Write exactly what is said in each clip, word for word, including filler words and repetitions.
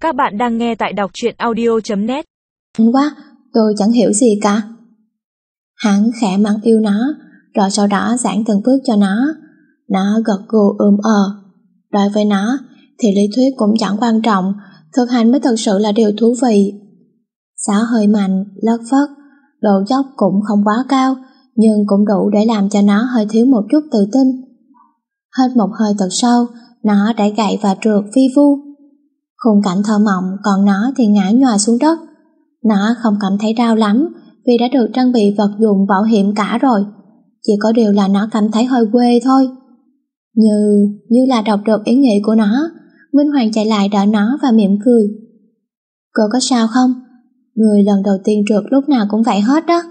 Các bạn đang nghe tại đọc truyện audio chấm net. Quá, tôi chẳng hiểu gì cả. Hắn khẽ mắng yêu nó, rồi sau đó giảng từng bước cho nó. Nó gật gù ừm ờ. Đối với nó thì lý thuyết cũng chẳng quan trọng, thực hành mới thực sự là điều thú vị. Gió hơi mạnh, lất phất, độ dốc cũng không quá cao, nhưng cũng đủ để làm cho nó hơi thiếu một chút tự tin. Hít một hơi thật sâu, nó đẩy gậy và trượt vi vu. Khung cảnh thơ mộng, còn nó thì ngã nhòa xuống đất. Nó không cảm thấy đau lắm vì đã được trang bị vật dụng bảo hiểm cả rồi. Chỉ có điều là nó cảm thấy hơi quê thôi. Như, như là đọc được ý nghĩ của nó, Minh Hoàng chạy lại đỡ nó và mỉm cười. Cô có sao không? Người lần đầu tiên trượt lúc nào cũng vậy hết đó.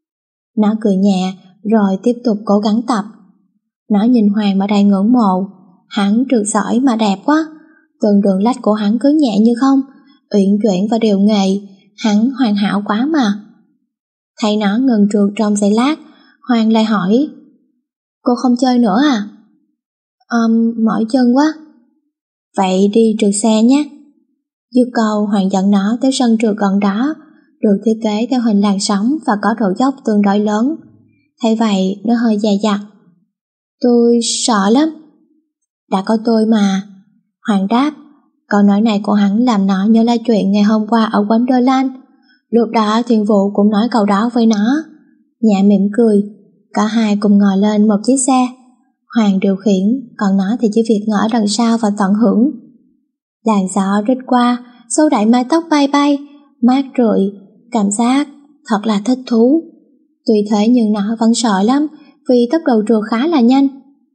Nó cười nhẹ rồi tiếp tục cố gắng tập. Nó nhìn Hoàng mà đầy ngưỡng mộ. Hắn trượt giỏi mà đẹp quá. Từng đường lách của hắn cứ nhẹ như không, uyển chuyển và đều nghệ. Hắn hoàn hảo quá mà. Thấy nó ngừng trượt trong giây lát, Hoàng lại hỏi: Cô không chơi nữa à? Um, mỏi chân quá. Vậy đi trượt xe nhé. Dứt câu, Hoàng dẫn nó tới sân trượt gần đó, được thiết kế theo hình làn sóng và có độ dốc tương đối lớn. Thay vậy, nó hơi dè dặt. Tôi sợ lắm. Đã có tôi mà. Hoàng đáp. Câu nói này của hắn làm nó nhớ lại chuyện ngày hôm qua ở Wonderland. Lúc đó Thiên Vũ cũng nói câu đó với nó. Nhã mỉm cười. Cả hai cùng ngồi lên một chiếc xe. Hoàng điều khiển, còn nó thì chỉ việc ngồi ở đằng sau và tận hưởng. Làn gió rít qua, xô đẩy mái tóc bay bay, mát rượi, cảm giác thật là thích thú. Tuy thế nhưng nó vẫn sợ lắm vì tốc độ trượt khá là nhanh.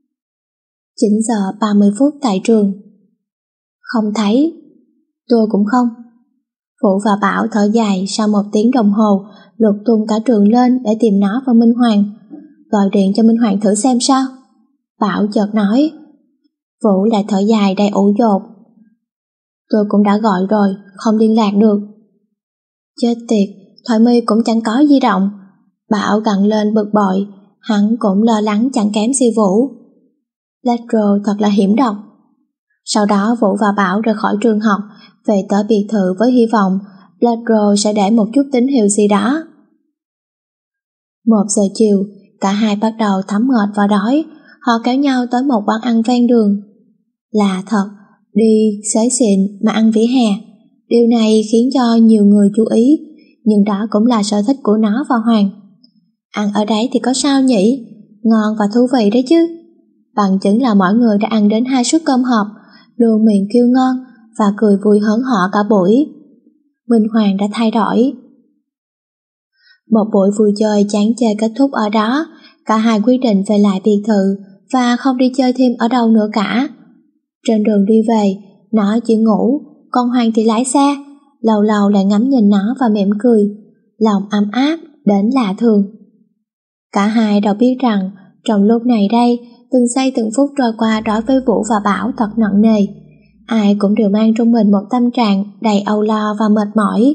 chín giờ ba mươi phút tại trường. Không thấy. Tôi cũng không. Vũ và Bảo thở dài sau một tiếng đồng hồ, lục tung cả trường lên để tìm nó và Minh Hoàng. Gọi điện cho Minh Hoàng thử xem sao. Bảo chợt nói. Vũ lại thở dài đầy ủ dột. Tôi cũng đã gọi rồi, không liên lạc được. Chết tiệt, Thoại My cũng chẳng có di động. Bảo gằn lên bực bội, hắn cũng lo lắng chẳng kém gì Vũ. Ledro thật là hiểm độc. Sau đó Vũ và Bảo rời khỏi trường học, về tới biệt thự với hy vọng Ledro sẽ để một chút tín hiệu gì đó. Một giờ chiều, cả hai bắt đầu thấm mệt và đói. Họ kéo nhau tới một quán ăn ven đường. Lạ thật, đi xế xịn mà ăn vỉa hè. Điều này khiến cho nhiều người chú ý, nhưng đó cũng là sở thích của nó và Hoàng. Ăn ở đấy thì có sao nhỉ? Ngon và thú vị đấy chứ. Bằng chứng là mọi người đã ăn đến hai suất cơm hộp, luôn miệng kêu ngon và cười vui hớn hở cả buổi. Minh Hoàng đã thay đổi. Một buổi vui chơi chán chê kết thúc ở đó, cả hai quyết định về lại biệt thự và không đi chơi thêm ở đâu nữa cả. Trên đường đi về, nó chỉ ngủ, còn Hoàng thì lái xe, lâu lâu lại ngắm nhìn nó và mỉm cười, lòng ấm áp đến lạ thường. Cả hai đều biết rằng trong lúc này đây, từng giây từng phút trôi qua đối với Vũ và Bảo thật nặng nề. Ai cũng đều mang trong mình một tâm trạng đầy âu lo và mệt mỏi.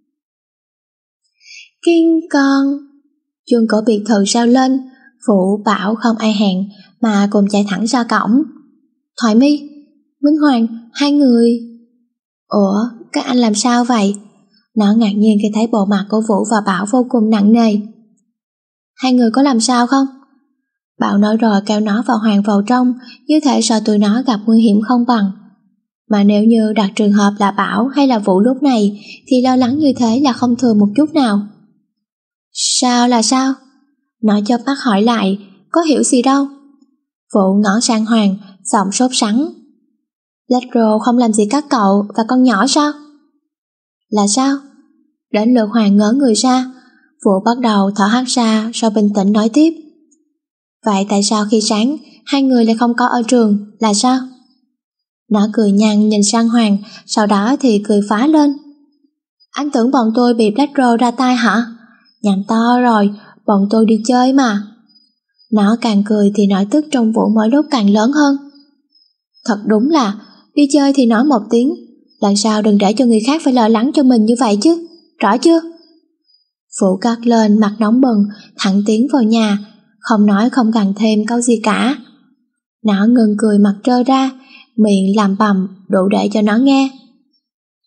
Kiên con! Chuông cửa biệt thự reo lên. Vũ, Bảo không ai hẹn mà cùng chạy thẳng ra cổng. Thoại My, Minh Hoàng, hai người... Ủa, các anh làm sao vậy? Nó ngạc nhiên khi thấy bộ mặt của Vũ và Bảo vô cùng nặng nề. Hai người có làm sao không? Bảo nói rồi kéo nó và Hoàng vào trong, như thể sợ tụi nó gặp nguy hiểm không bằng. Mà nếu như đặt trường hợp là Bảo hay là Vũ lúc này thì lo lắng như thế là không thừa một chút nào. Sao là sao? Nó chớp mắt hỏi lại, có hiểu gì đâu. Vũ ngó sang Hoàng, giọng sốt sắng. Ledro không làm gì các cậu và con nhỏ sao? Là sao? Đến lượt Hoàng ngớ người ra. Vũ bắt đầu thở hắt ra rồi bình tĩnh nói tiếp. Vậy tại sao khi sáng hai người lại không có ở trường, là sao? Nó cười nhăn nhìn sang Hoàng, sau đó thì cười phá lên. Anh tưởng bọn tôi bị Ledro ra tay hả? Nhảm to rồi, bọn tôi đi chơi mà. Nó càng cười thì nỗi tức trong Vũ mỗi lúc càng lớn hơn. Thật đúng là, đi chơi thì nói một tiếng, lần sau đừng để cho người khác phải lo lắng cho mình như vậy chứ, rõ chưa? Vũ cắt lên mặt nóng bừng, thẳng tiến vào nhà, không nói không gằn thêm câu gì cả. Nó ngừng cười mặt trơ ra, miệng làm bầm đủ để cho nó nghe.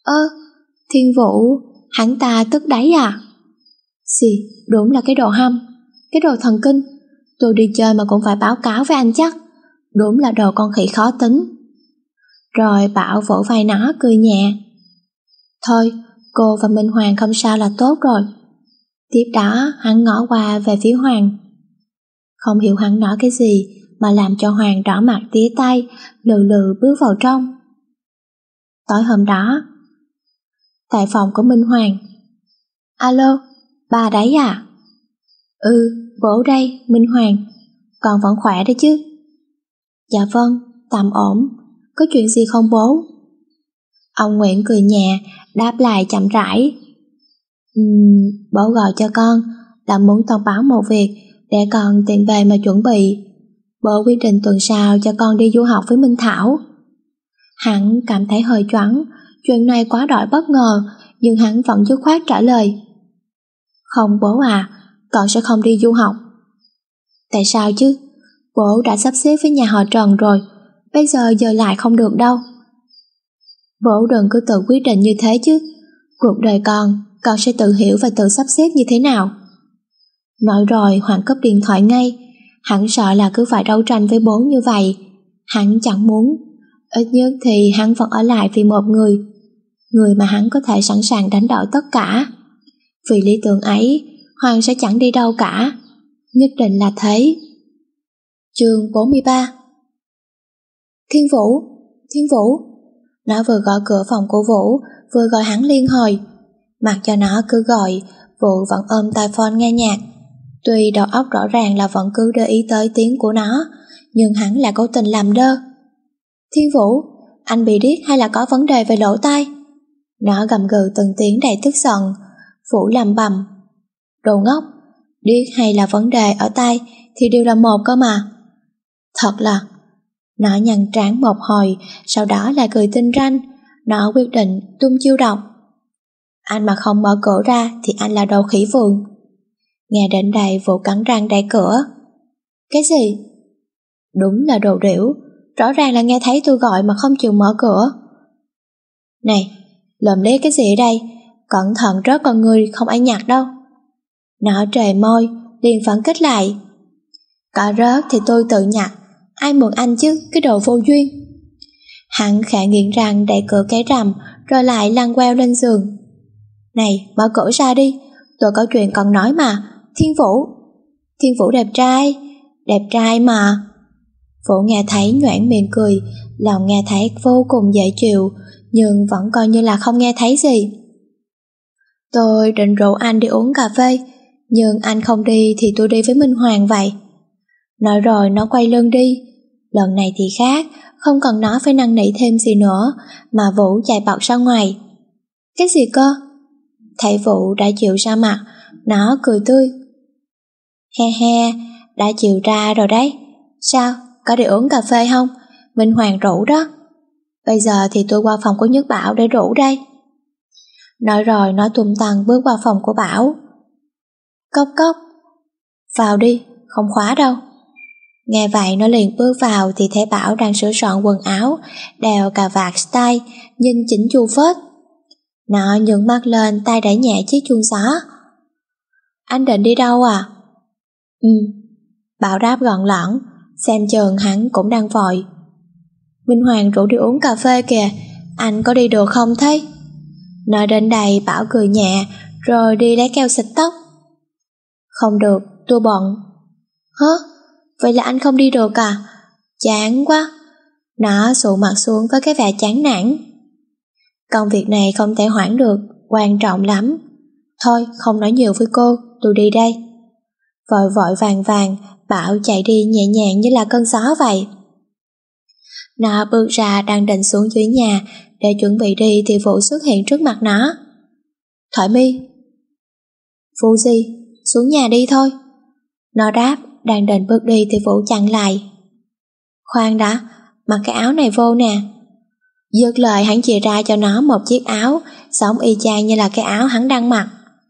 Ơ, Thiên Vũ, hắn ta tức đấy à? Xì, đúng là cái đồ hâm, cái đồ thần kinh. Tôi đi chơi mà cũng phải báo cáo với anh chắc. Đúng là đồ con khỉ khó tính. Rồi Bảo vỗ vai nó cười nhẹ. Thôi, cô và Minh Hoàng không sao là tốt rồi. Tiếp đó hắn ngó qua về phía Hoàng. Không hiểu hắn nói cái gì mà làm cho Hoàng đỏ mặt tía tay, lừ lừ bước vào trong. Tối hôm đó, tại phòng của Minh Hoàng. Alo, bà đấy à? Ừ, bố đây, Minh Hoàng. Con vẫn khỏe đấy chứ? Dạ vâng, tạm ổn. Có chuyện gì không bố? Ông Nguyễn cười nhẹ, đáp lại chậm rãi. Uhm, bố gọi cho con là muốn thông báo một việc để con tiện về mà chuẩn bị. Bố quyết định tuần sau cho con đi du học với Minh Thảo. Hắn cảm thấy hơi choáng, chuyện này quá đỗi bất ngờ, nhưng hắn vẫn dứt khoát trả lời. Không bố à, con sẽ không đi du học. Tại sao chứ? Bố đã sắp xếp với nhà họ Trần rồi, bây giờ giờ lại không được đâu. Bố đừng cứ tự quyết định như thế chứ. Cuộc đời con, con sẽ tự hiểu và tự sắp xếp như thế nào. Nói rồi Hoàng cúp điện thoại ngay. Hắn sợ là cứ phải đấu tranh với bố như vậy. Hắn chẳng muốn. Ít nhất thì hắn vẫn ở lại vì một người. Người mà hắn có thể sẵn sàng đánh đổi tất cả. Vì lý tưởng ấy, Hoàng sẽ chẳng đi đâu cả. Nhất định là thế. Chương bốn mươi ba. Thiên Vũ, Thiên Vũ. Nó vừa gõ cửa phòng của Vũ, vừa gọi hắn liên hồi. Mặc cho nó cứ gọi, Vũ vẫn ôm tai phone nghe nhạc. Tuy đầu óc rõ ràng là vẫn cứ để ý tới tiếng của nó, nhưng hắn lại cố tình làm đơ. Thiên Vũ, anh bị điếc hay là có vấn đề về lỗ tai? Nó gầm gừ từng tiếng đầy tức giận. Vũ lầm bầm. Đồ ngốc, điếc hay là vấn đề ở tai thì đều là một cơ mà. Thật là... Nó nhăn trán một hồi, sau đó lại cười tinh ranh. Nó quyết định tung chiêu độc. Anh mà không mở cửa ra thì anh là đồ khỉ vườn. Nghe đến đây Vũ cắn răng đẩy cửa. Cái gì? Đúng là đồ đểu, rõ ràng là nghe thấy tôi gọi mà không chịu mở cửa. Này, lồm lét cái gì ở đây? Cẩn thận rớt con người không ai nhặt đâu. Nó trề môi, liền phản kích lại. Có rớt thì tôi tự nhặt, ai mượn anh chứ, cái đồ vô duyên. Hắn khẽ nghiến răng đẩy cửa cái rầm, rồi lại lăn queo lên giường. Này, mở cửa ra đi, tôi có chuyện cần nói mà. Thiên Vũ, Thiên Vũ đẹp trai, đẹp trai mà. Vũ nghe thấy nhoẻn miệng cười, lòng nghe thấy vô cùng dễ chịu, nhưng vẫn coi như là không nghe thấy gì. Tôi định rủ anh đi uống cà phê, nhưng anh không đi thì tôi đi với Minh Hoàng vậy. Nói rồi nó quay lưng đi. Lần này thì khác, không cần nó phải năn nỉ thêm gì nữa, mà Vũ chạy bọc ra ngoài. Cái gì cơ? Thấy Vũ đã chịu ra mặt, nó cười tươi. He he, đã chịu ra rồi đấy. Sao, có đi uống cà phê không? Minh Hoàng rủ đó. Bây giờ thì tôi qua phòng của Nhất Bảo để rủ đây. Nói rồi nó tung tăng bước vào phòng của Bảo. Cốc cốc. Vào đi, không khóa đâu. Nghe vậy nó liền bước vào thì thấy Bảo đang sửa soạn quần áo, đeo cà vạt style, nhìn chỉnh chu phết. Nó nhướng mắt lên, tay đẩy nhẹ chiếc chuông gió. Anh định đi đâu à? Ừ. Bảo đáp gọn lỏn, xem chừng hắn cũng đang vội. Minh Hoàng rủ đi uống cà phê kìa, anh có đi được không thế? Nói đến đây Bảo cười nhẹ, rồi đi lấy keo xịt tóc. Không được, tôi bận. Hả? Vậy là anh không đi được à? Chán quá. Nó sụ mặt xuống với cái vẻ chán nản. Công việc này không thể hoãn được, quan trọng lắm. Thôi không nói nhiều với cô, tôi đi đây. Vội vội vàng vàng, Bảo chạy đi nhẹ nhàng như là cơn gió vậy. Nó bước ra đang định xuống dưới nhà để chuẩn bị đi thì Vũ xuất hiện trước mặt nó. Thoại mi. Vụ gì? Xuống nhà đi thôi. Nó đáp, đang định bước đi thì Vũ chặn lại. Khoan đã, mặc cái áo này vô nè. Dứt lời hắn chìa ra cho nó một chiếc áo giống y chang như là cái áo hắn đang mặc.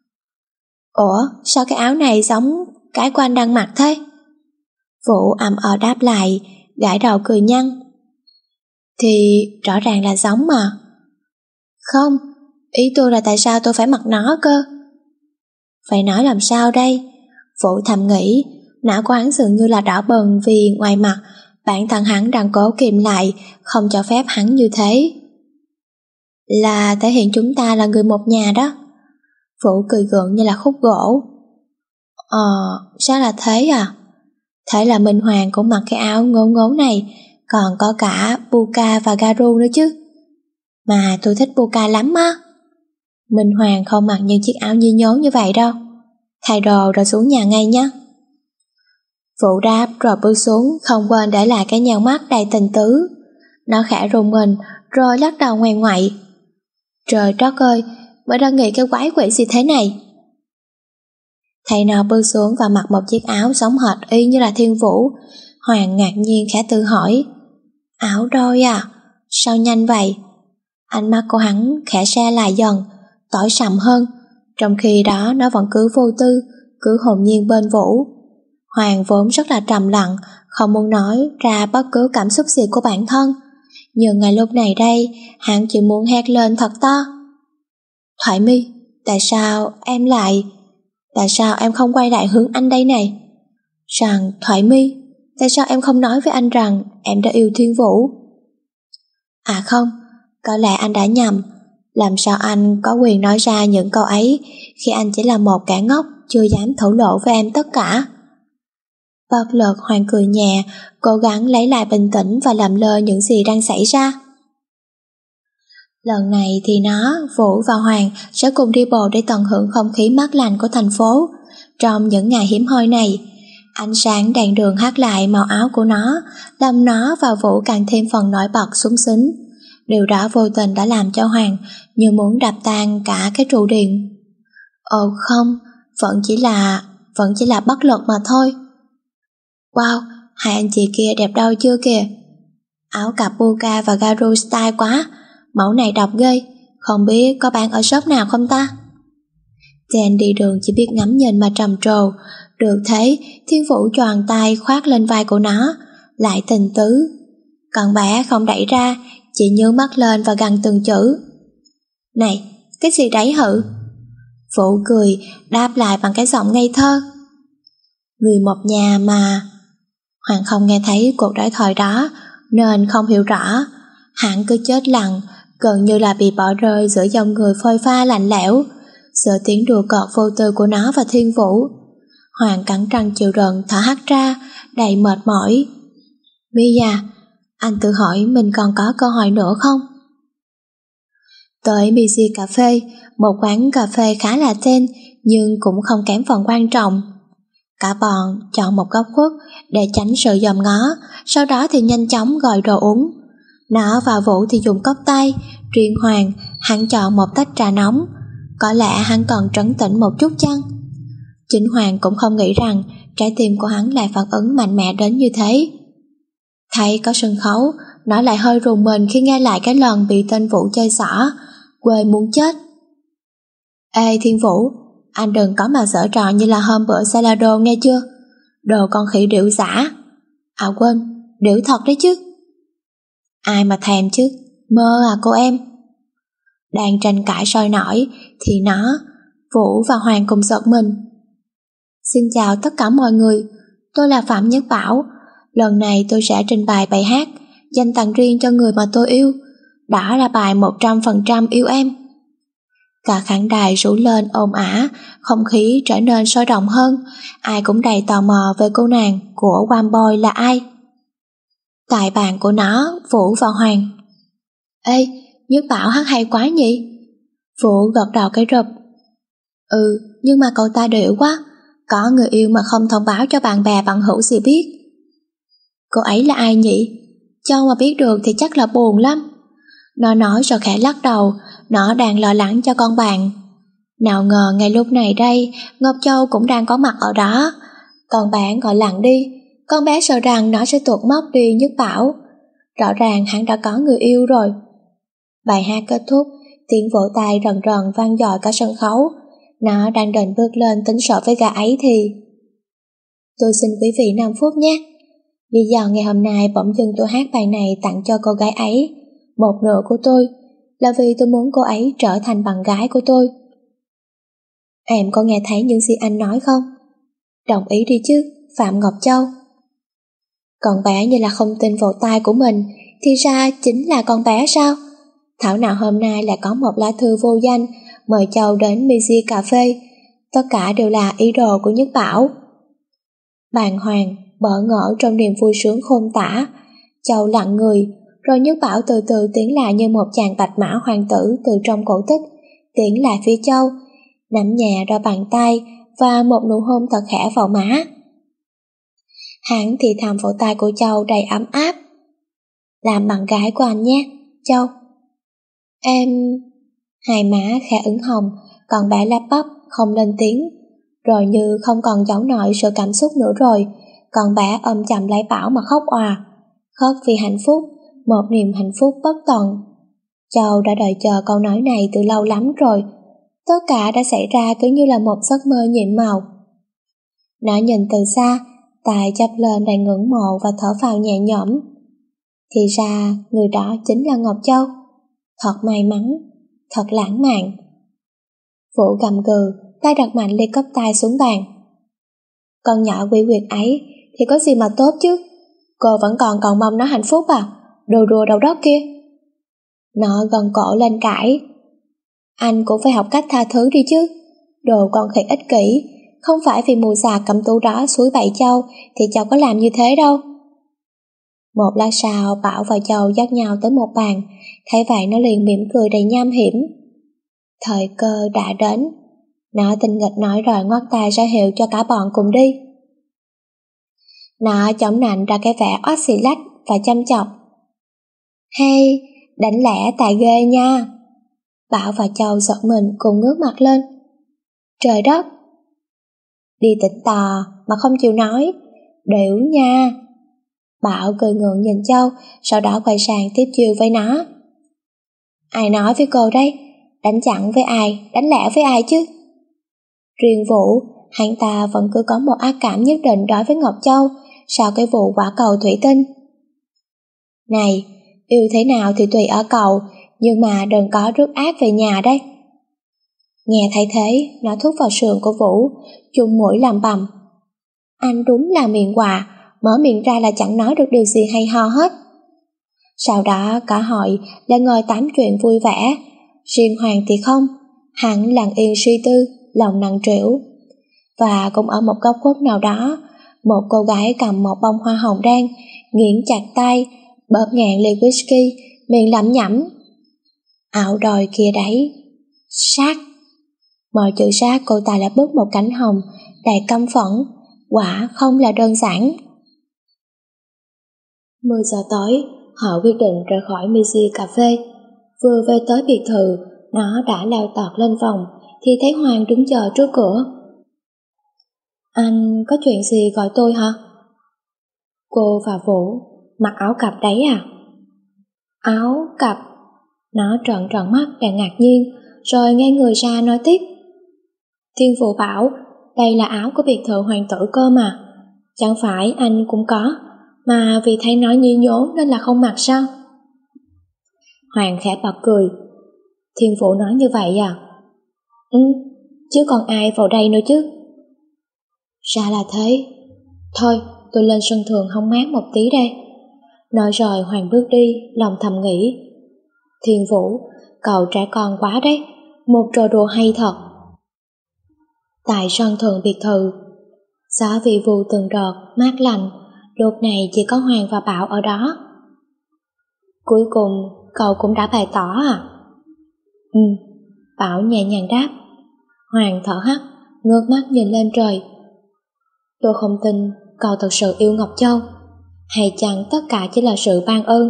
Ủa, sao cái áo này giống cái của anh đang mặc thế? Vũ ậm ờ đáp lại, gãi đầu cười nhăn. Thì rõ ràng là giống mà. Không, ý tôi là tại sao tôi phải mặc nó cơ? Phải nói làm sao đây? Vũ thầm nghĩ, não của hắn dường như là đỏ bừng vì ngoài mặt bản thân hắn đang cố kìm lại, không cho phép hắn như thế. Là thể hiện chúng ta là người một nhà đó. Vũ cười gượng như là khúc gỗ. Ờ, sao là thế à? Thế là Minh Hoàng cũng mặc cái áo ngố ngố này, còn có cả Puka và Garu nữa chứ. Mà tôi thích Puka lắm á. Minh Hoàng không mặc những chiếc áo như nhố như vậy đâu. Thay đồ rồi xuống nhà ngay nhé. Vũ đáp rồi bước xuống, không quên để lại cái nhăn mắt đầy tình tứ. Nó khẽ rùng mình rồi lắc đầu ngoằn ngoại. Trời đất ơi, mới đang nghĩ cái quái quỷ gì thế này. Thầy nó bước xuống và mặc một chiếc áo giống hệt y như là Thiên Vũ. Hoàng ngạc nhiên khẽ tự hỏi, áo đôi à? Sao nhanh vậy? Ánh mắt của hắn khẽ se lại dần, tối sầm hơn, trong khi đó nó vẫn cứ vô tư, cứ hồn nhiên bên Vũ. Hoàng vốn rất là trầm lặng, không muốn nói ra bất cứ cảm xúc gì của bản thân, nhưng ngay lúc này đây hắn chỉ muốn hét lên thật to. Thoại My, tại sao em lại tại sao em không quay lại hướng anh đây này? Rằng Thoại My, tại sao em không nói với anh rằng em đã yêu Thiên Vũ? À không, có lẽ anh đã nhầm. Làm sao anh có quyền nói ra những câu ấy khi anh chỉ là một kẻ ngốc chưa dám thổ lộ với em tất cả? Bất lực Hoàng cười nhẹ, cố gắng lấy lại bình tĩnh và làm lơ những gì đang xảy ra. Lần này thì nó, Vũ và Hoàng sẽ cùng đi bộ để tận hưởng không khí mát lành của thành phố. Trong những ngày hiếm hoi này, ánh sáng đèn đường hắt lại màu áo của nó, làm nó và Vũ càng thêm phần nổi bật súng xính. Điều đó vô tình đã làm cho Hoàng như muốn đập tan cả cái trụ điện. Ồ không, vẫn chỉ là vẫn chỉ là bất lực mà thôi. Wow, hai anh chị kia đẹp đâu chưa kìa. Áo cặp Puka và Garu style quá, mẫu này độc ghê, không biết có bán ở shop nào không ta? Jen đi đường chỉ biết ngắm nhìn mà trầm trồ, được thế Thiên Vũ choàng tay khoác lên vai của nó, lại tình tứ. Con bé không đẩy ra, chỉ nhướng mắt lên và gằn từng chữ. Này, cái gì đấy hự? Vũ cười, đáp lại bằng cái giọng ngây thơ. Người một nhà mà. Hoàng không nghe thấy cuộc đối thoại đó, nên không hiểu rõ. Hắn cứ chết lặng, gần như là bị bỏ rơi giữa dòng người phôi pha lạnh lẽo, giữa tiếng đùa cợt vô tư của nó và Thiên Vũ. Hoàng cắn răng chịu đựng thở hắt ra, đầy mệt mỏi. Mia, anh tự hỏi mình còn có cơ hội nữa không? Tới bê xê Cà Phê, một quán cà phê khá là tên nhưng cũng không kém phần quan trọng. Cả bọn chọn một góc khuất để tránh sự dòm ngó, sau đó thì nhanh chóng gọi đồ uống. Nó và Vũ thì dùng cốc tay, riêng Hoàng hắn chọn một tách trà nóng. Có lẽ hắn còn trấn tĩnh một chút chăng? Chính Hoàng cũng không nghĩ rằng trái tim của hắn lại phản ứng mạnh mẽ đến như thế. Thấy có sân khấu, nó lại hơi rùng mình khi nghe lại cái lần bị tên Vũ chơi xỏ, quê muốn chết. Ê Thiên Vũ, anh đừng có mà giở trò như là hôm bữa Salado nghe chưa? Đồ con khỉ điểu giả. À quên, điểu thật đấy chứ. Ai mà thèm chứ, mơ à cô em. Đang tranh cãi sôi nổi thì nó, Vũ và Hoàng cùng giật mình. Xin chào tất cả mọi người, tôi là Phạm Nhất Bảo. Lần này tôi sẽ trình bày bài hát dành tặng riêng cho người mà tôi yêu. Đó là bài một trăm phần trăm yêu em. Cả khán đài rú lên ồn ả, không khí trở nên sôi động hơn. Ai cũng đầy tò mò về cô nàng của One Boy là ai. Tại bàn của nó, Vũ và Hoàng. Ê, Nhất Bảo hát hay quá nhỉ? Vũ gật đầu cái rụp. Ừ, nhưng mà cậu ta điệu quá, có người yêu mà không thông báo cho bạn bè bằng hữu gì biết. Cô ấy là ai nhỉ? Cho mà biết được thì chắc là buồn lắm. Nó nói rồi khẽ lắc đầu, nó đang lo lắng cho con bạn. Nào ngờ ngay lúc này đây, Ngọc Châu cũng đang có mặt ở đó. Con bé gọi lặng đi, con bé sợ rằng nó sẽ tuột mất đi Nhất Bảo. Rõ ràng hắn đã có người yêu rồi. Bài hát kết thúc, tiếng vỗ tay rần rần vang dội cả sân khấu. Nó đang định bước lên tính sổ với gã ấy thì... Tôi xin quý vị năm phút nhé. Lý do ngày hôm nay bỗng dưng tôi hát bài này tặng cho cô gái ấy, một nửa của tôi, là vì tôi muốn cô ấy trở thành bạn gái của tôi. Em có nghe thấy những gì anh nói không? Đồng ý đi chứ, Phạm Ngọc Châu. Con bé như là không tin vào tai của mình, thì ra chính là con bé sao? Thảo nào hôm nay lại có một lá thư vô danh mời Châu đến Miji Cà Phê. Tất cả đều là ý đồ của Nhất Bảo. Bàng hoàng, bỡ ngỡ trong niềm vui sướng khôn tả, Châu lặng người, rồi Nhất Bảo từ từ tiến lại như một chàng bạch mã hoàng tử từ trong cổ tích, tiến lại phía Châu, nắm nhẹ đôi bàn tay và một nụ hôn thật khẽ vào má. Hắn thì thầm vào tai của Châu đầy ấm áp. Làm bạn gái của anh nhé, Châu. Em... Hai má khẽ ửng hồng, còn bé lắp bắp không lên tiếng, rồi như không còn giấu nổi sự cảm xúc nữa rồi, con bé ôm chầm lấy Bảo mà khóc òa, khóc vì hạnh phúc, một niềm hạnh phúc bất tận. Châu đã đợi chờ câu nói này từ lâu lắm rồi, tất cả đã xảy ra cứ như là một giấc mơ nhiệm màu. Nó nhìn từ xa, tay chắp lên đầy ngưỡng mộ và thở phào nhẹ nhõm. Thì ra người đó chính là Ngọc Châu. Thật may mắn, thật lãng mạn. Vũ gầm gừ, tay đặt mạnh ly cốc tay xuống bàn. Con nhỏ quỷ quyệt ấy thì có gì mà tốt chứ? Cô vẫn còn cầu mong nó hạnh phúc à? Đồ đùa đầu đốc kia. Nó gân cổ lên cãi. Anh cũng phải học cách tha thứ đi chứ. Đồ con khỉ ích kỷ. Không phải vì mù xà cầm tú đó suối bậy Châu thì Châu có làm như thế đâu. Một lát sau, Bảo và Châu dắt nhau tới một bàn, thấy vậy nó liền mỉm cười đầy nham hiểm. Thời cơ đã đến. Nó tinh nghịch nói rồi ngoắt tay ra hiệu cho cả bọn cùng đi. Nó chống nạnh ra cái vẻ oát xì lách và chăm chọc. Hay, đánh lẻ tài ghê nha. Bảo và Châu giật mình cùng ngước mặt lên. Trời đất! Đi tỉnh tò mà không chịu nói. Đểu nha. Bảo cười ngượng nhìn Châu, sau đó quay sang tiếp chiêu với nó. Ai nói với cô đấy? Đánh chặn với ai, đánh lẻ với ai chứ? Riêng Vũ, hắn ta vẫn cứ có một ác cảm nhất định đối với Ngọc Châu sau cái vụ quả cầu thủy tinh. Này, yêu thế nào thì tùy ở cậu, nhưng mà đừng có rước ác về nhà đấy. Nghe thấy thế, nó thúc vào sườn của Vũ, chung mũi làm bầm. Anh đúng là miệng quạ, mở miệng ra là chẳng nói được điều gì hay ho hết. Sau đó cả hội lại ngồi tám chuyện vui vẻ, riêng Hoàng thì không, hắn lặng yên suy tư, lòng nặng trĩu. Và cũng ở một góc khuất nào đó, một cô gái cầm một bông hoa hồng đen, nghiến chặt tay, bóp ngạn ly whisky, miệng lẩm nhẩm. Ảo đòi kia đấy, sát. Mọi chữ sát cô ta đã bứt một cánh hồng, đầy căm phẫn, quả không là đơn giản. mười giờ tối, họ quyết định rời khỏi Miji Cà Phê. Vừa về tới biệt thự, nó đã lao tọt lên phòng, thì thấy Hoàng đứng chờ trước cửa. Anh có chuyện gì gọi tôi hả? Cô và Vũ, mặc áo cặp đấy à? Áo cặp? Nó trợn trợn mắt đầy ngạc nhiên, rồi ngay người ra nói tiếp. Thiên Vũ bảo, đây là áo của biệt thự hoàng tử cơ mà. Chẳng phải anh cũng có, mà vì thấy nói nhí nhố nên là không mặc sao? Hoàng khẽ bật cười. Thiên Vũ nói như vậy à? Ừ, chứ còn ai vào đây nữa chứ? Ra là thế. Thôi, tôi lên sân thượng hóng mát một tí đây. Nói rồi Hoàng bước đi, lòng thầm nghĩ. Thiên Vũ, cậu trẻ con quá đấy, một trò đùa hay thật. Tại sân thượng biệt thự, gió vi vu từng đợt, mát lạnh, lúc này chỉ có Hoàng và Bảo ở đó. Cuối cùng, cậu cũng đã bày tỏ à? Ừ, Bảo nhẹ nhàng đáp. Hoàng thở hắt, ngước mắt nhìn lên trời. Tôi không tin cậu thật sự yêu Ngọc Châu, hay chăng tất cả chỉ là sự ban ơn?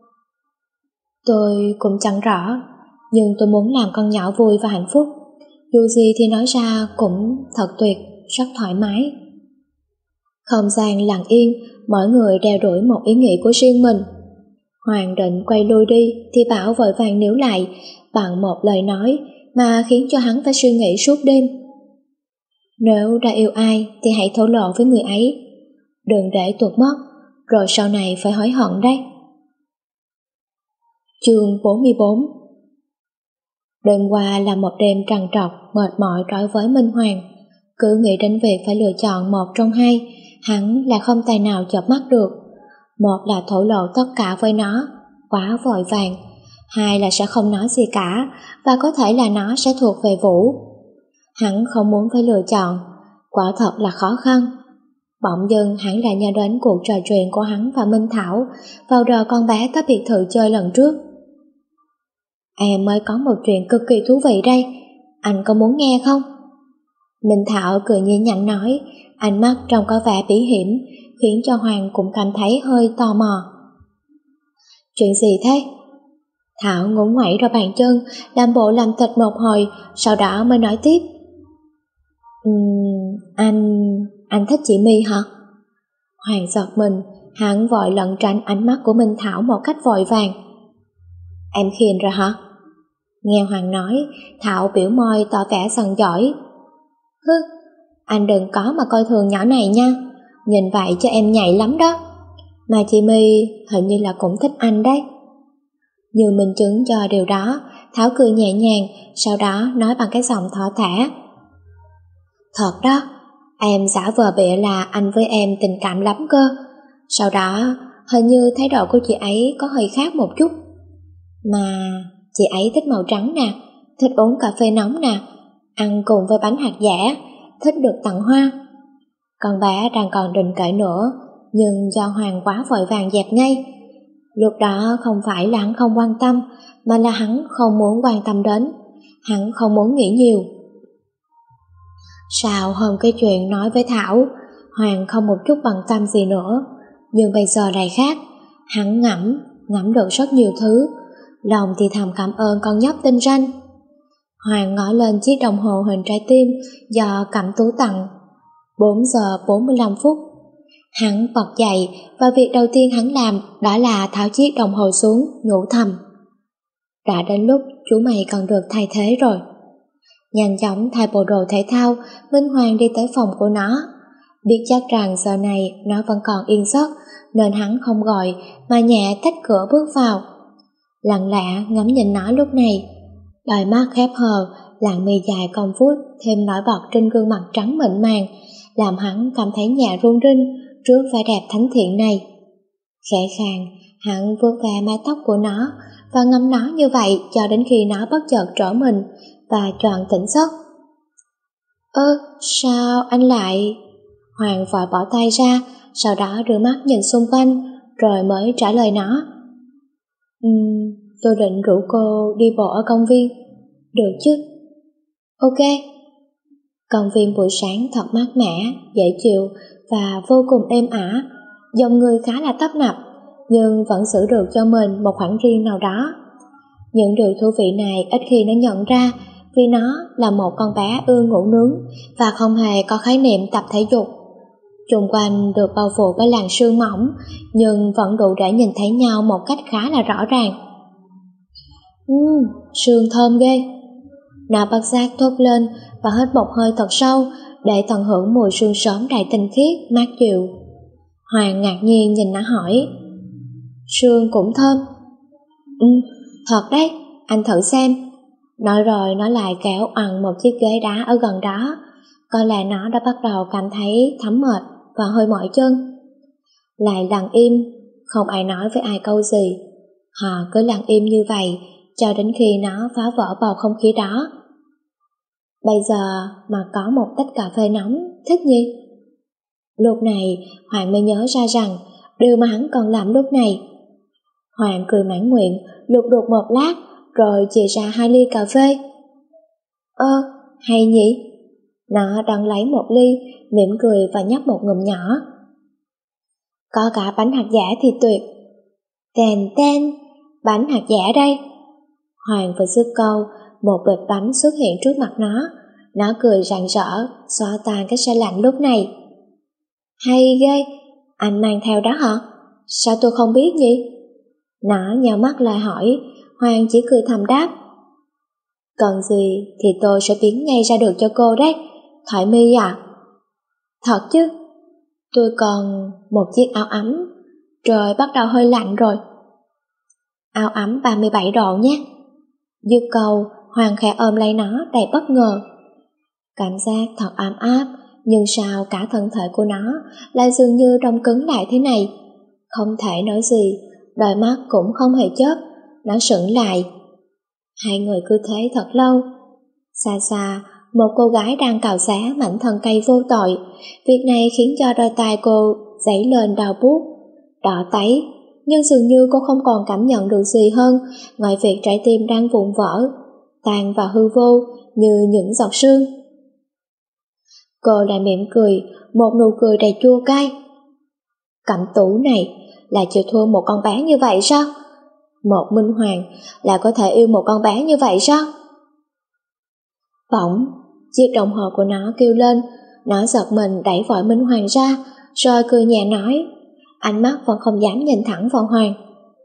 Tôi cũng chẳng rõ, nhưng tôi muốn làm con nhỏ vui và hạnh phúc. Dù gì thì nói ra cũng thật tuyệt, rất thoải mái. Không gian lặng yên, mỗi người đeo đuổi một ý nghĩ của riêng mình. Hoàng định quay lui đi thì Bảo vội vàng níu lại bằng một lời nói mà khiến cho hắn phải suy nghĩ suốt đêm. Nếu đã yêu ai thì hãy thổ lộ với người ấy, đừng để tuột mất, rồi sau này phải hối hận đấy. Chương bốn mươi bốn. Đêm qua là một đêm trằn trọc, mệt mỏi đối với Minh Hoàng. Cứ nghĩ đến việc phải lựa chọn một trong hai, hắn là không tài nào chợp mắt được. Một là thổ lộ tất cả với nó, quá vội vàng. Hai là sẽ không nói gì cả, và có thể là nó sẽ thuộc về Vũ. Hắn không muốn phải lựa chọn, quả thật là khó khăn. Bỗng dưng hắn lại nhớ đến cuộc trò chuyện của hắn và Minh Thảo vào đợt con bé tới biệt thự chơi lần trước. Em mới có một chuyện cực kỳ thú vị đây, anh có muốn nghe không? Minh Thảo cười nhí nhảnh nói, ánh mắt trông có vẻ bí hiểm, khiến cho Hoàng cũng cảm thấy hơi tò mò. Chuyện gì thế? Thảo ngủ ngoảy ra bàn chân, làm bộ làm thịt một hồi, sau đó mới nói tiếp. Uhm, anh... anh thích chị My hả? Hoàng giật mình, hắn vội lẩn tránh ánh mắt của Minh Thảo một cách vội vàng. Em khiền rồi hả? Nghe Hoàng nói, Thảo biểu môi tỏ vẻ giận dỗi. Hứ, anh đừng có mà coi thường nhỏ này nha, nhìn vậy cho em nhạy lắm đó. Mà chị My hình như là cũng thích anh đấy. Như minh chứng cho điều đó, Thảo cười nhẹ nhàng, sau đó nói bằng cái giọng thỏ thả. Thật đó, em giả vờ bịa là anh với em tình cảm lắm cơ. Sau đó, hình như thái độ của chị ấy có hơi khác một chút. Mà chị ấy thích màu trắng nè, thích uống cà phê nóng nè, ăn cùng với bánh hạt dẻ, thích được tặng hoa. Con bé đang còn định kể nữa, nhưng do Hoàng quá vội vàng dẹp ngay. Lúc đó không phải là hắn không quan tâm, mà là hắn không muốn quan tâm đến. Hắn không muốn nghĩ nhiều. Sau hôm cái chuyện nói với Thảo, Hoàng không một chút bận tâm gì nữa. Nhưng bây giờ lại khác. Hắn ngẫm, ngẫm được rất nhiều thứ. Lòng thì thầm cảm ơn con nhóc tinh ranh. Hoàng ngó lên chiếc đồng hồ hình trái tim do Cẩm Tú tặng. Bốn giờ bốn mươi lăm phút. Hắn bật dậy và việc đầu tiên hắn làm đó là tháo chiếc đồng hồ xuống, nhủ thầm. Đã đến lúc chú mày cần được thay thế rồi. Nhanh chóng thay bộ đồ thể thao, Minh Hoàng đi tới phòng của nó. Biết chắc rằng giờ này nó vẫn còn yên giấc, nên hắn không gọi mà nhẹ tách cửa bước vào. Lặng lẽ ngắm nhìn nó lúc này. Đôi mắt khép hờ, làn mi dài cong vút thêm nổi bật trên gương mặt trắng mịn màng, làm hắn cảm thấy nhẹ run rinh trước vẻ đẹp thánh thiện này. Khẽ khàng, hắn vuốt ve mái tóc của nó và ngắm nó như vậy cho đến khi nó bất chợt trở mình và tròn tỉnh giấc. Ơ, sao anh lại... Hoàng vội bỏ tay ra, sau đó đưa mắt nhìn xung quanh, rồi mới trả lời nó. Ừm, tôi định rủ cô đi bộ ở công viên. Được chứ? Ok. Công viên buổi sáng thật mát mẻ, dễ chịu và vô cùng êm ả. Dòng người khá là tấp nập, nhưng vẫn giữ được cho mình một khoảng riêng nào đó. Những điều thú vị này ít khi nó nhận ra, vì nó là một con bé ưa ngủ nướng và không hề có khái niệm tập thể dục. Xung quanh được bao phủ với làn sương mỏng, nhưng vẫn đủ để nhìn thấy nhau một cách khá là rõ ràng. Uhm, sương thơm ghê. Nó bất giác thốt lên và hít một hơi thật sâu để tận hưởng mùi sương sớm đầy tinh khiết, mát dịu. Hoàng ngạc nhiên nhìn nó hỏi. Sương cũng thơm. Ừ, thật đấy, anh thử xem. Nói rồi nó lại kéo ằn một chiếc ghế đá ở gần đó. Coi là nó đã bắt đầu cảm thấy thấm mệt và hơi mỏi chân. Lại lặng im, không ai nói với ai câu gì. Họ cứ lặng im như vậy cho đến khi nó phá vỡ bầu không khí đó. Bây giờ mà có một tách cà phê nóng, thích nhỉ? Lúc này Hoàng mới nhớ ra rằng điều mà hắn còn làm lúc này. Hoàng cười mãn nguyện, lục đục một lát rồi chia ra hai ly cà phê. Ơ, hay nhỉ? Nó đang lấy một ly, mỉm cười và nhấp một ngụm nhỏ. Có cả bánh hạt dẻ thì tuyệt. Tèn ten, bánh hạt dẻ đây. Hoàng vừa dứt câu, một bịch bánh xuất hiện trước mặt nó. Nó cười rạng rỡ, xóa tan cái xe lạnh lúc này. Hay ghê, anh mang theo đó hả? Sao tôi không biết nhỉ? Nó nhào mắt lại hỏi, Hoàng chỉ cười thầm đáp. Cần gì thì tôi sẽ biến ngay ra được cho cô đấy, Thoại My à? Thật chứ? Tôi còn một chiếc áo ấm, trời bắt đầu hơi lạnh rồi. Áo ấm ba mươi bảy độ nhé. Dứt câu, Hoàng khẽ ôm lấy nó đầy bất ngờ. Cảm giác thật ấm áp, nhưng sao cả thân thể của nó lại dường như đông cứng lại thế này. Không thể nói gì, đôi mắt cũng không hề chớp, nó sững lại. Hai người cứ thế thật lâu. Xa xa, một cô gái đang cào xé mảnh thân cây vô tội. Việc này khiến cho đôi tai cô dấy lên đau buốt, đỏ tấy, nhưng dường như cô không còn cảm nhận được gì hơn ngoài việc trái tim đang vụn vỡ, tan vào hư vô như những giọt sương. Cô lại mỉm cười, một nụ cười đầy chua cay. Cẩm Tú này là chịu thua một con bé như vậy sao? Một Minh Hoàng là có thể yêu một con bé như vậy sao? Bỗng, chiếc đồng hồ của nó kêu lên, nó giật mình đẩy vội Minh Hoàng ra, rồi cười nhẹ nói, ánh mắt vẫn không dám nhìn thẳng vào Hoàng.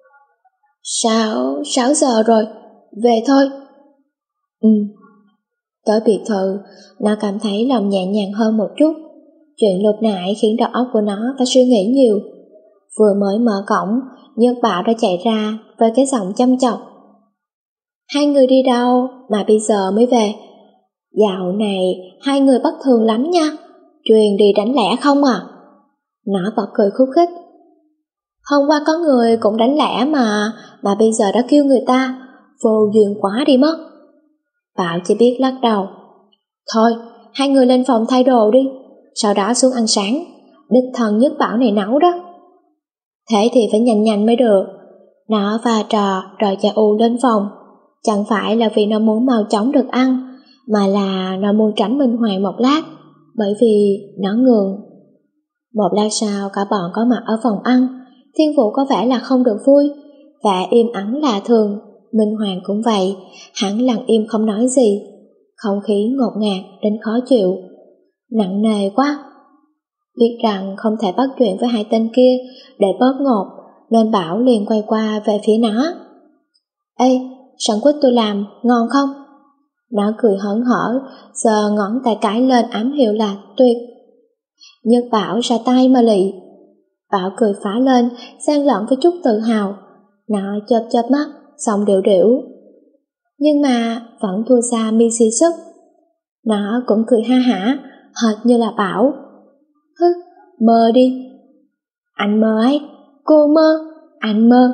Sáu, sáu giờ rồi, về thôi. Ừ. Tới biệt thự, nó cảm thấy lòng nhẹ nhàng hơn một chút. Chuyện lúc nãy khiến đầu óc của nó phải suy nghĩ nhiều. Vừa mới mở cổng, Nhất Bảo đã chạy ra với cái giọng chăm chọc. Hai người đi đâu mà bây giờ mới về? Dạo này hai người bất thường lắm nha, truyền đi đánh lẻ không à? Nó bật cười khúc khích. Hôm qua có người cũng đánh lẻ mà, mà bây giờ đã kêu người ta, vô duyên quá đi mất. Bảo chỉ biết lắc đầu. Thôi, hai người lên phòng thay đồ đi, sau đó xuống ăn sáng, đích thân Nhất Bảo này nấu đó. Thế thì phải nhanh nhanh mới được. Nó pha trò rồi cha U lên phòng, chẳng phải là vì nó muốn mau chóng được ăn, mà là nó muốn tránh Minh Hoàng một lát, bởi vì nó ngượng. Một lát sau cả bọn có mặt ở phòng ăn. Thiên Vũ có vẻ là không được vui, và im ắng lạ thường. Minh Hoàng cũng vậy, hắn lặng im không nói gì. Không khí ngột ngạt đến khó chịu, nặng nề quá. Biết rằng không thể bắt chuyện với hai tên kia để bớt ngột, nên Bảo liền quay qua về phía nó. Ê, sẵn quýt tôi làm, ngon không? Nó cười hớn hở, giơ ngón tay cái lên ám hiệu là tuyệt. Nhất Bảo ra tay mà lị. Bảo cười phá lên, xen lẫn với chút tự hào. Nó chớp chớp mắt, xong điệu điệu. Nhưng mà vẫn thua xa mi si sức. Nó cũng cười ha hả, hệt như là Bảo. Hứ, mơ đi. Anh mơ ấy, cô mơ, anh mơ.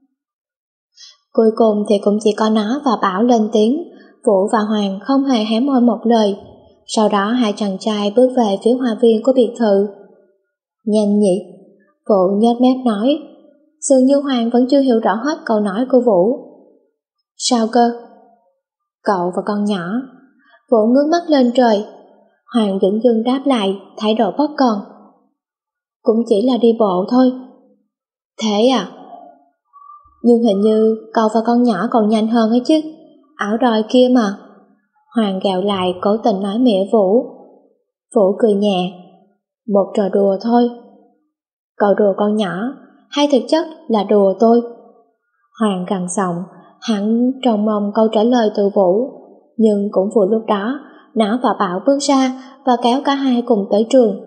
Cuối cùng thì cũng chỉ có nó và Bảo lên tiếng. Vũ và Hoàng không hề hé môi một lời. Sau đó hai chàng trai bước về phía hoa viên của biệt thự. Nhanh nhỉ? Vũ nhếch mép nói. Dường như Hoàng vẫn chưa hiểu rõ hết câu nói của Vũ. Sao cơ? Cậu và con nhỏ. Vũ ngước mắt lên trời. Hoàng dửng dưng đáp lại, thái độ bất cần. Cũng chỉ là đi bộ thôi. Thế à? Nhưng hình như cậu và con nhỏ còn nhanh hơn ấy chứ. Ảo đòi kia mà. Hoàng gào lại cố tình nói mỉa Vũ. Vũ cười nhẹ. Một trò đùa thôi. Cậu đùa con nhỏ, hay thực chất là đùa tôi? Hoàng gằn giọng, hắn trông mong câu trả lời từ Vũ. Nhưng cũng vừa lúc đó, nó và Bảo bước ra và kéo cả hai cùng tới trường.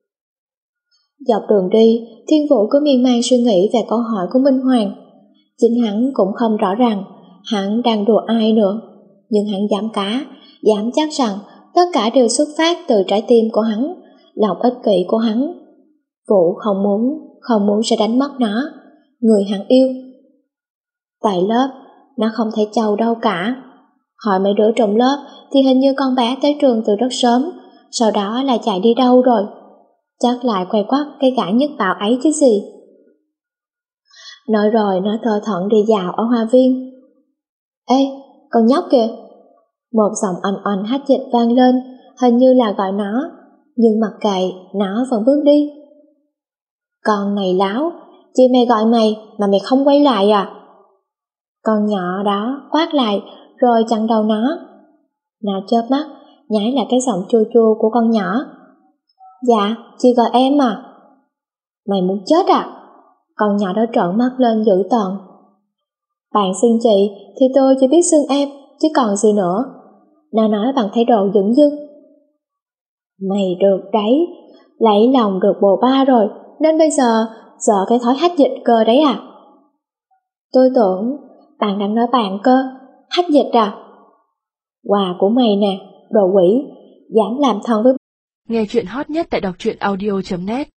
Dọc đường đi, Thiên Vũ cứ miên man suy nghĩ về câu hỏi của Minh Hoàng. Chính hắn cũng không rõ ràng hắn đang đùa ai nữa, nhưng hắn dám cá, dám chắc rằng tất cả đều xuất phát từ trái tim của hắn, lòng ích kỷ của hắn. Vũ không muốn, không muốn sẽ đánh mất nó, người hắn yêu. Tại lớp, nó không thấy Châu đâu cả. Hỏi mấy đứa trong lớp thì hình như con bé tới trường từ rất sớm, sau đó là chạy đi đâu rồi. Chắc lại quay quắt cái gã Nhất Bảo ấy chứ gì. Nói rồi nó thờ thận đi dạo ở hoa viên. Ê, con nhóc kìa. Một giọng oanh oanh hách dịch vang lên, hình như là gọi nó, nhưng mặc kệ, nó vẫn bước đi. Con này láo, chị mày gọi mày mà mày không quay lại à? Con nhỏ đó quát lại rồi chặn đầu nó. Nó chớp mắt, nhái lại cái giọng chua chua của con nhỏ. Dạ, chị gọi em à. Mày muốn chết à? Con nhỏ đó trợn mắt lên dữ tợn. Bạn xưng chị thì tôi chỉ biết xưng em, chứ còn gì nữa. Nó nói bằng thái độ dửng dưng. Mày được đấy, lấy lòng được bồ ba rồi, nên bây giờ sợ cái thói hách dịch cơ đấy à? Tôi tưởng bạn đang nói bạn cơ, hách dịch à? Quà của mày nè, đồ quỷ, dám làm thân với... Nghe chuyện hot nhất tại đọc truyện audio chấm net.